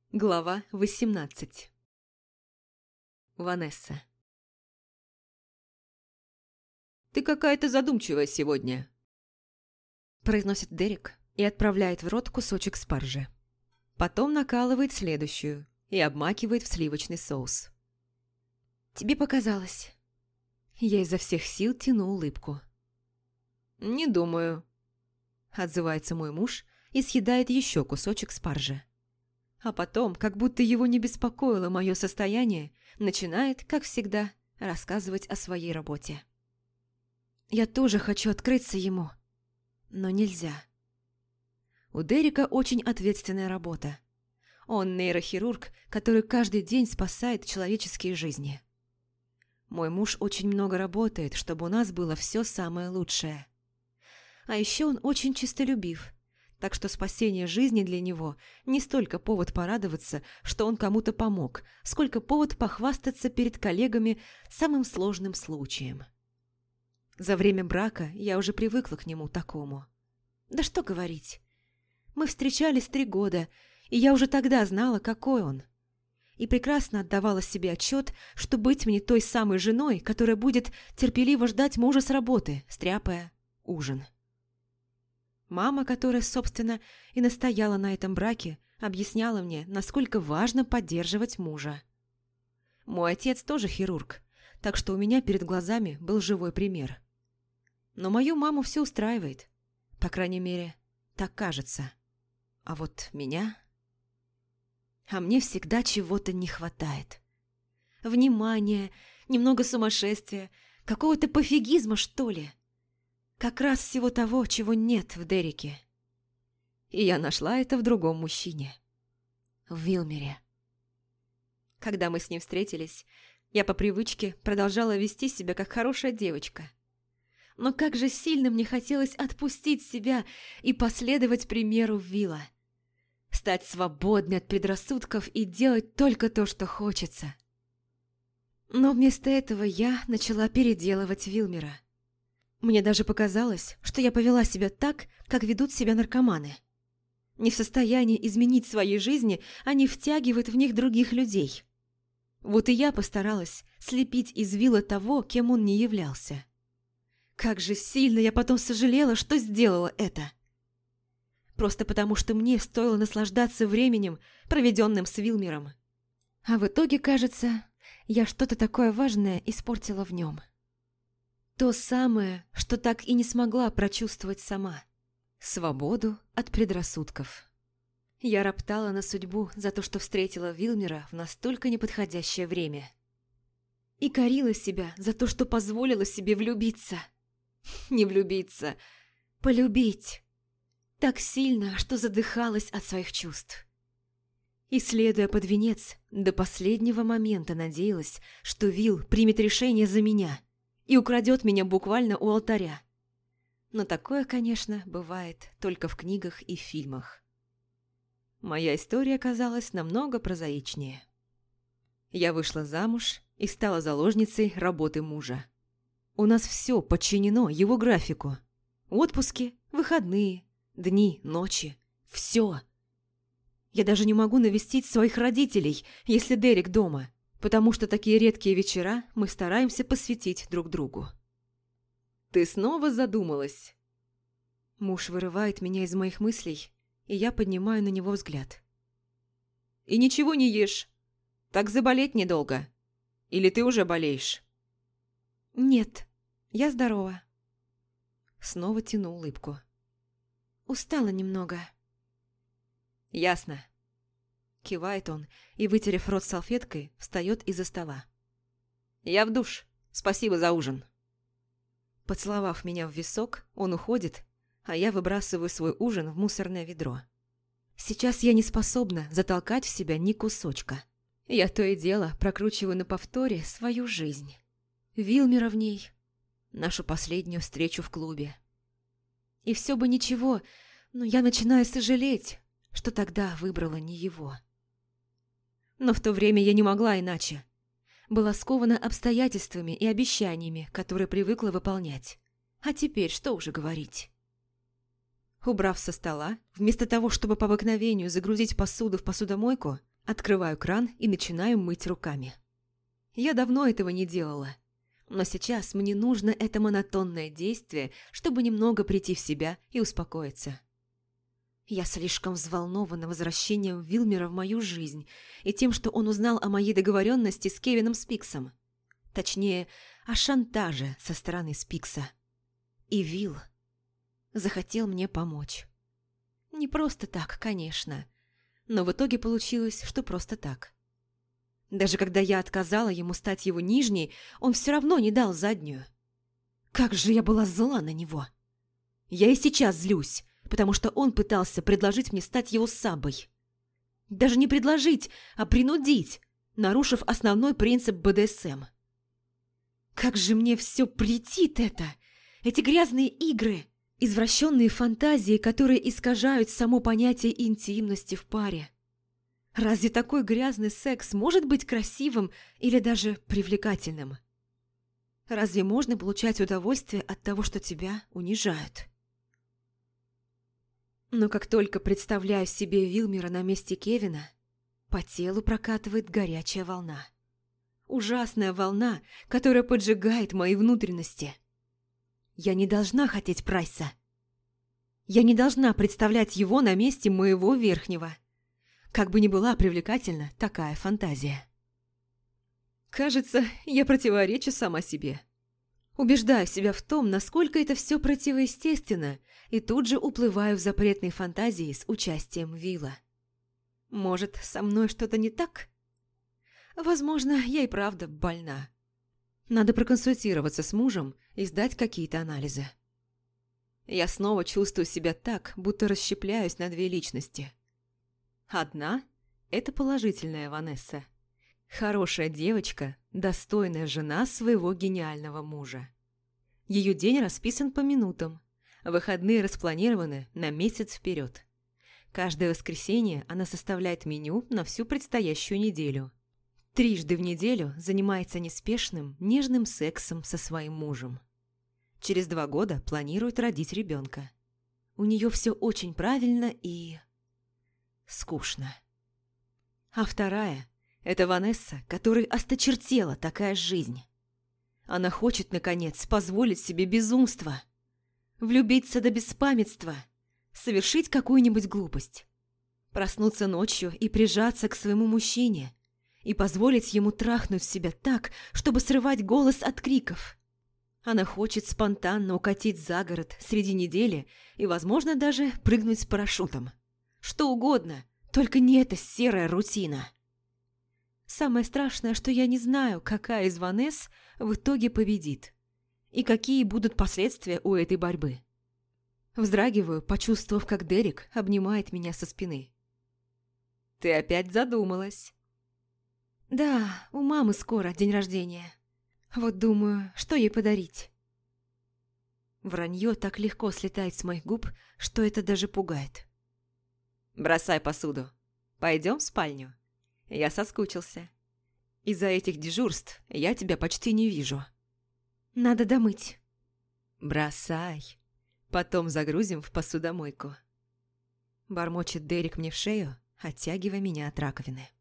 Глава 18. Ванесса. «Ты какая-то задумчивая сегодня», – произносит Дерек и отправляет в рот кусочек спаржи. Потом накалывает следующую и обмакивает в сливочный соус. «Тебе показалось». Я изо всех сил тяну улыбку. «Не думаю», – отзывается мой муж и съедает еще кусочек спаржи. А потом, как будто его не беспокоило мое состояние, начинает, как всегда, рассказывать о своей работе. Я тоже хочу открыться ему, но нельзя. У Дерека очень ответственная работа. Он нейрохирург, который каждый день спасает человеческие жизни. Мой муж очень много работает, чтобы у нас было все самое лучшее. А еще он очень честолюбив. Так что спасение жизни для него не столько повод порадоваться, что он кому-то помог, сколько повод похвастаться перед коллегами самым сложным случаем. За время брака я уже привыкла к нему такому. Да что говорить. Мы встречались 3 года, и я уже тогда знала, какой он. И прекрасно отдавала себе отчет, что быть мне той самой женой, которая будет терпеливо ждать мужа с работы, стряпая ужин. Мама, которая, собственно, и настояла на этом браке, объясняла мне, насколько важно поддерживать мужа. Мой отец тоже хирург, так что у меня перед глазами был живой пример. Но мою маму все устраивает. По крайней мере, так кажется. А вот меня... А мне всегда чего-то не хватает. Внимания, немного сумасшествия, какого-то пофигизма, что ли. Как раз всего того, чего нет в Дереке. И я нашла это в другом мужчине. В Вилмере. Когда мы с ним встретились, я по привычке продолжала вести себя как хорошая девочка. Но как же сильно мне хотелось отпустить себя и последовать примеру Вилла. Стать свободной от предрассудков и делать только то, что хочется. Но вместо этого я начала переделывать Вилмера. Мне даже показалось, что я повела себя так, как ведут себя наркоманы. Не в состоянии изменить своей жизни, они втягивают в них других людей. Вот и я постаралась слепить из Вилла того, кем он не являлся. Как же сильно я потом сожалела, что сделала это. Просто потому, что мне стоило наслаждаться временем, проведенным с Вилмером. А в итоге, кажется, я что-то такое важное испортила в нем. То самое, что так и не смогла прочувствовать сама. Свободу от предрассудков. Я роптала на судьбу за то, что встретила Вилмера в настолько неподходящее время. И корила себя за то, что позволила себе влюбиться. Не влюбиться, полюбить. Так сильно, что задыхалась от своих чувств. И, следуя под венец, до последнего момента надеялась, что Вилл примет решение за меня и украдет меня буквально у алтаря. Но такое, конечно, бывает только в книгах и фильмах. Моя история оказалась намного прозаичнее. Я вышла замуж и стала заложницей работы мужа. У нас все подчинено его графику. Отпуски, выходные, дни, ночи. Все. Я даже не могу навестить своих родителей, если Дерек дома, потому что такие редкие вечера мы стараемся посвятить друг другу. «Ты снова задумалась?» Муж вырывает меня из моих мыслей, и я поднимаю на него взгляд. «И ничего не ешь? Так заболеть недолго. Или ты уже болеешь?» «Нет, я здорова». Снова тяну улыбку. «Устала немного». «Ясно». Кивает он и, вытерев рот салфеткой, встает из-за стола. «Я в душ. Спасибо за ужин». Поцеловав меня в висок, он уходит, а я выбрасываю свой ужин в мусорное ведро. Сейчас я не способна затолкать в себя ни кусочка. Я то и дело прокручиваю на повторе свою жизнь. Вилмера в ней, нашу последнюю встречу в клубе. И все бы ничего, но я начинаю сожалеть, что тогда выбрала не его. Но в то время я не могла иначе. Была скована обстоятельствами и обещаниями, которые привыкла выполнять. А теперь что уже говорить? Убрав со стола, вместо того, чтобы по обыкновению загрузить посуду в посудомойку, Открываю кран и начинаю мыть руками. Я давно этого не делала, но сейчас мне нужно это монотонное действие, чтобы немного прийти в себя и успокоиться. Я слишком взволнована возвращением Вилмера в мою жизнь и тем, что он узнал о моей договоренности с Кевином Спиксом. Точнее, о шантаже со стороны Спикса. И Вилл захотел мне помочь. Не просто так, конечно, но в итоге получилось, что просто так. Даже когда я отказала ему стать его нижней, он все равно не дал заднюю. Как же я была зла на него. Я и сейчас злюсь, потому что он пытался предложить мне стать его сабой. Даже не предложить, а принудить, нарушив основной принцип БДСМ. Как же мне все претит это! Эти грязные игры, извращенные фантазии, которые искажают само понятие интимности в паре. Разве такой грязный секс может быть красивым или даже привлекательным? Разве можно получать удовольствие от того, что тебя унижают? Но как только представляю себе Вилмера на месте Кевина, по телу прокатывает горячая волна. Ужасная волна, которая поджигает мои внутренности. Я не должна хотеть Прайса. Я не должна представлять его на месте моего верхнего. Как бы ни была привлекательна такая фантазия. Кажется, я противоречу сама себе. Убеждаю себя в том, насколько это все противоестественно, и тут же уплываю в запретные фантазии с участием Вилла. Может, со мной что-то не так? Возможно, я и правда больна. Надо проконсультироваться с мужем и сдать какие-то анализы. Я снова чувствую себя так, будто расщепляюсь на две личности. Одна – это положительная Ванесса. Хорошая девочка, достойная жена своего гениального мужа. Ее день расписан по минутам. Выходные распланированы на месяц вперед. Каждое воскресенье она составляет меню на всю предстоящую неделю. 3 раза в неделю занимается неспешным, нежным сексом со своим мужем. Через 2 года планирует родить ребенка. У нее все очень правильно и скучно. А вторая – это Ванесса, которой осточертела такая жизнь. Она хочет, наконец, позволить себе безумство, влюбиться до беспамятства, совершить какую-нибудь глупость, проснуться ночью и прижаться к своему мужчине и позволить ему трахнуть себя так, чтобы срывать голос от криков. Она хочет спонтанно укатить за город среди недели и, возможно, даже прыгнуть с парашютом. Что угодно, только не эта серая рутина. Самое страшное, что я не знаю, какая из Ванесс в итоге победит и какие будут последствия у этой борьбы. Вздрагиваю, почувствовав, как Дерек обнимает меня со спины. «Ты опять задумалась?» «Да, у мамы скоро день рождения. Вот думаю, что ей подарить?» Вранье так легко слетает с моих губ, что это даже пугает. «Бросай посуду. Пойдем в спальню. Я соскучился. Из-за этих дежурств я тебя почти не вижу». «Надо домыть». «Бросай. Потом загрузим в посудомойку». Бормочет Дерек мне в шею, оттягивая меня от раковины.